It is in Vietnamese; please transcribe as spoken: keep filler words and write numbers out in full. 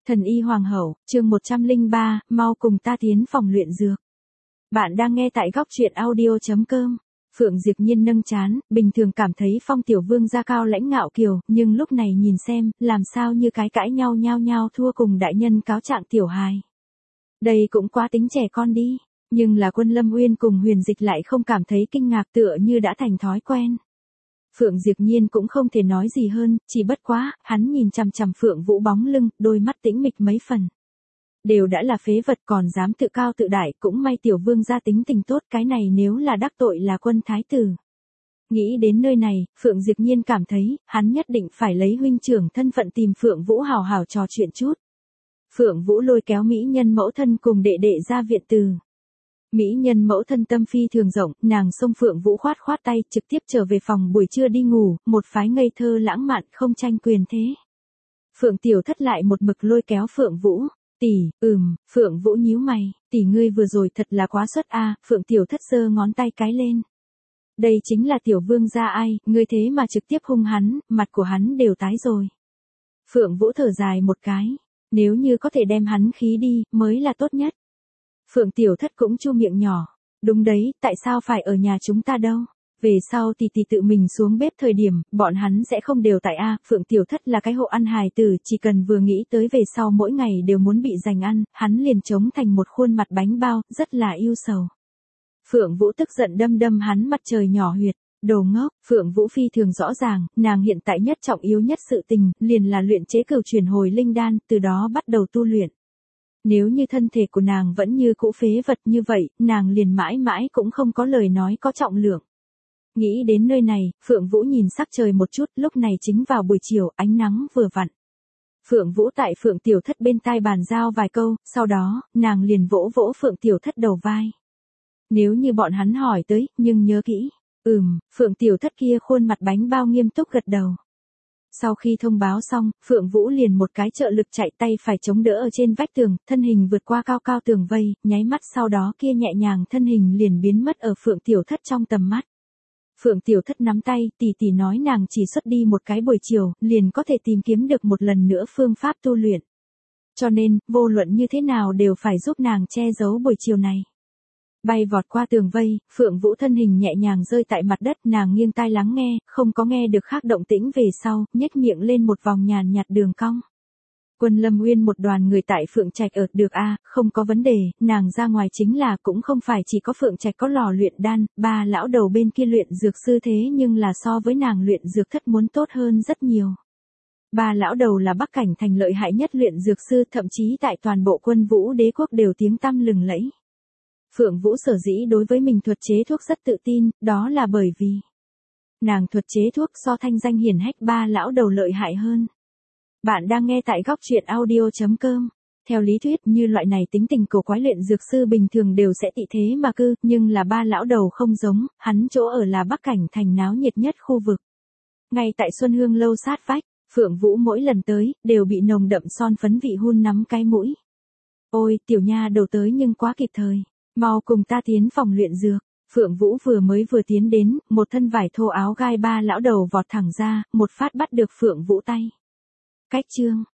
Thần y hoàng hậu, chương một trăm lẻ ba, mau cùng ta tiến phòng luyện dược. Bạn đang nghe tại góc truyện audio chấm com. Phượng Diệp Nhiên nâng trán, bình thường cảm thấy Phong tiểu vương gia cao lãnh ngạo kiều, nhưng lúc này nhìn xem, làm sao như cái cãi nhau nhao nhao thua cùng đại nhân cáo trạng tiểu hài. Đây cũng quá tính trẻ con đi, nhưng là Quân Lâm Uyên cùng Huyền Dịch lại không cảm thấy kinh ngạc, tựa như đã thành thói quen. Phượng Diệp Nhiên cũng không thể nói gì hơn, chỉ bất quá, hắn nhìn chằm chằm Phượng Vũ bóng lưng, đôi mắt tĩnh mịch mấy phần. Đều đã là phế vật còn dám tự cao tự đại, cũng may tiểu vương gia tính tình tốt, cái này nếu là đắc tội là Quân thái tử. Nghĩ đến nơi này, Phượng Diệp Nhiên cảm thấy, hắn nhất định phải lấy huynh trưởng thân phận tìm Phượng Vũ hào hào trò chuyện chút. Phượng Vũ lôi kéo mỹ nhân mẫu thân cùng đệ đệ ra viện từ. Mỹ nhân mẫu thân tâm phi thường rộng, nàng xông Phượng Vũ khoát khoát tay, trực tiếp trở về phòng buổi trưa đi ngủ, một phái ngây thơ lãng mạn không tranh quyền thế. Phượng Tiểu Thất lại một mực lôi kéo Phượng Vũ, tỷ, ừm, Phượng Vũ nhíu mày, tỷ ngươi vừa rồi thật là quá xuất a. Phượng Tiểu Thất giơ ngón tay cái lên. Đây chính là tiểu vương gia ai, ngươi thế mà trực tiếp hung hắn, mặt của hắn đều tái rồi. Phượng Vũ thở dài một cái, nếu như có thể đem hắn khí đi, mới là tốt nhất. Phượng Tiểu Thất cũng chu miệng nhỏ, đúng đấy, tại sao phải ở nhà chúng ta đâu? Về sau tỷ tỷ tự mình xuống bếp thời điểm, bọn hắn sẽ không đều tại a. Phượng Tiểu Thất là cái hộ ăn hài tử, chỉ cần vừa nghĩ tới về sau mỗi ngày đều muốn bị giành ăn, hắn liền trống thành một khuôn mặt bánh bao, rất là yêu sầu. Phượng Vũ tức giận đâm đâm hắn mặt trời nhỏ huyệt, đồ ngốc. Phượng Vũ phi thường rõ ràng, nàng hiện tại nhất trọng yếu nhất sự tình, liền là luyện chế cửu chuyển hồi linh đan, từ đó bắt đầu tu luyện. Nếu như thân thể của nàng vẫn như cũ phế vật như vậy, nàng liền mãi mãi cũng không có lời nói có trọng lượng. Nghĩ đến nơi này, Phượng Vũ nhìn sắc trời một chút, lúc này chính vào buổi chiều, ánh nắng vừa vặn. Phượng Vũ tại Phượng Tiểu Thất bên tai bàn giao vài câu, sau đó, nàng liền vỗ vỗ Phượng Tiểu Thất đầu vai. Nếu như bọn hắn hỏi tới, nhưng nhớ kỹ. Ừm, Phượng Tiểu Thất kia khuôn mặt bánh bao nghiêm túc gật đầu. Sau khi thông báo xong, Phượng Vũ liền một cái trợ lực chạy tay phải chống đỡ ở trên vách tường, thân hình vượt qua cao cao tường vây, nháy mắt sau đó kia nhẹ nhàng thân hình liền biến mất ở Phượng Tiểu Thất trong tầm mắt. Phượng Tiểu Thất nắm tay, tỷ tỷ nói nàng chỉ xuất đi một cái buổi chiều, liền có thể tìm kiếm được một lần nữa phương pháp tu luyện. Cho nên, vô luận như thế nào đều phải giúp nàng che giấu buổi chiều này. Bay vọt qua tường vây, Phượng Vũ thân hình nhẹ nhàng rơi tại mặt đất, nàng nghiêng tai lắng nghe, không có nghe được khác động tĩnh về sau, nhếch miệng lên một vòng nhàn nhạt đường cong. Quân Lâm Uyên một đoàn người tại Phượng Trạch ở được a, à, không có vấn đề, nàng ra ngoài chính là cũng không phải chỉ có Phượng Trạch có lò luyện đan, ba lão đầu bên kia luyện dược sư thế nhưng là so với nàng luyện dược thất muốn tốt hơn rất nhiều. Ba lão đầu là Bắc Cảnh thành lợi hại nhất luyện dược sư, thậm chí tại toàn bộ Quân Vũ đế quốc đều tiếng tăm lừng lẫy. Phượng Vũ sở dĩ đối với mình thuật chế thuốc rất tự tin, đó là bởi vì nàng thuật chế thuốc so thanh danh hiển hách ba lão đầu lợi hại hơn. Bạn đang nghe tại góc truyện audio chấm com. Theo lý thuyết, như loại này tính tình cổ quái luyện dược sư bình thường đều sẽ tị thế mà cư, nhưng là ba lão đầu không giống, hắn chỗ ở là Bắc Cảnh thành náo nhiệt nhất khu vực. Ngay tại Xuân Hương lâu sát vách, Phượng Vũ mỗi lần tới, đều bị nồng đậm son phấn vị hun nắm cái mũi. Ôi, tiểu nha đầu tới nhưng quá kịp thời. Mau cùng ta tiến phòng luyện dược. Phượng Vũ vừa mới vừa tiến đến, một thân vải thô áo gai ba lão đầu vọt thẳng ra, một phát bắt được Phượng Vũ tay. Cách chương,